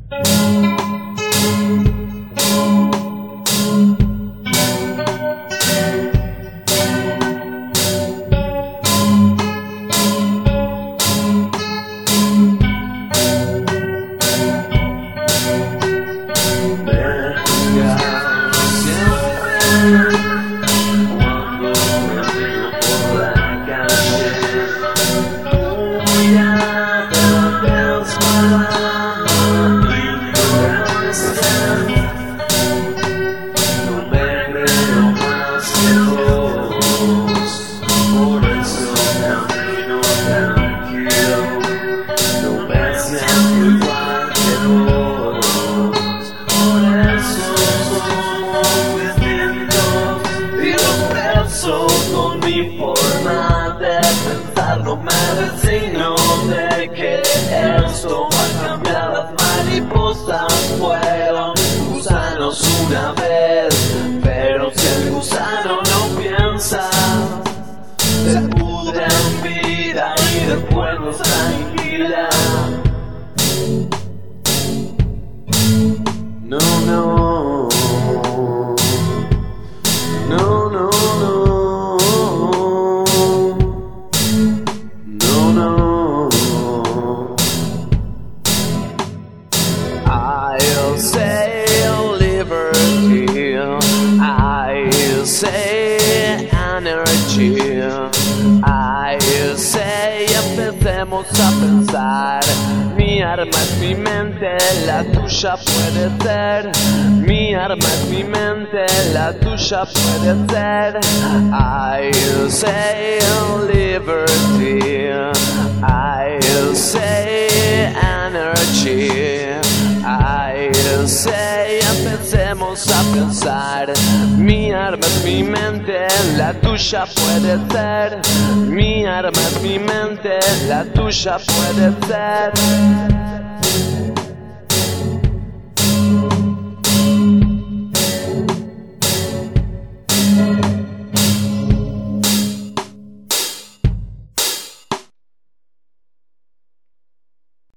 Con mi forma de pensar no me resigno de que esto va a cambiar. Las mariposas fueron gusanos una vez, pero si el gusano no piensa, se pudre en vida y después nos aniquila. No, no, no, no, no. I'll say liberty, I'll say energy, I'll say empecemos a pensar. Mi arma es mi mente, la tuya puede ser. Mi arma es mi mente, la tuya puede ser. I'll say liberty, I'll say energy, I'll say empecemos a pensar. Mi arma es mi mente, la tuya puede ser. Mi arma es mi mente, la tuya puede ser.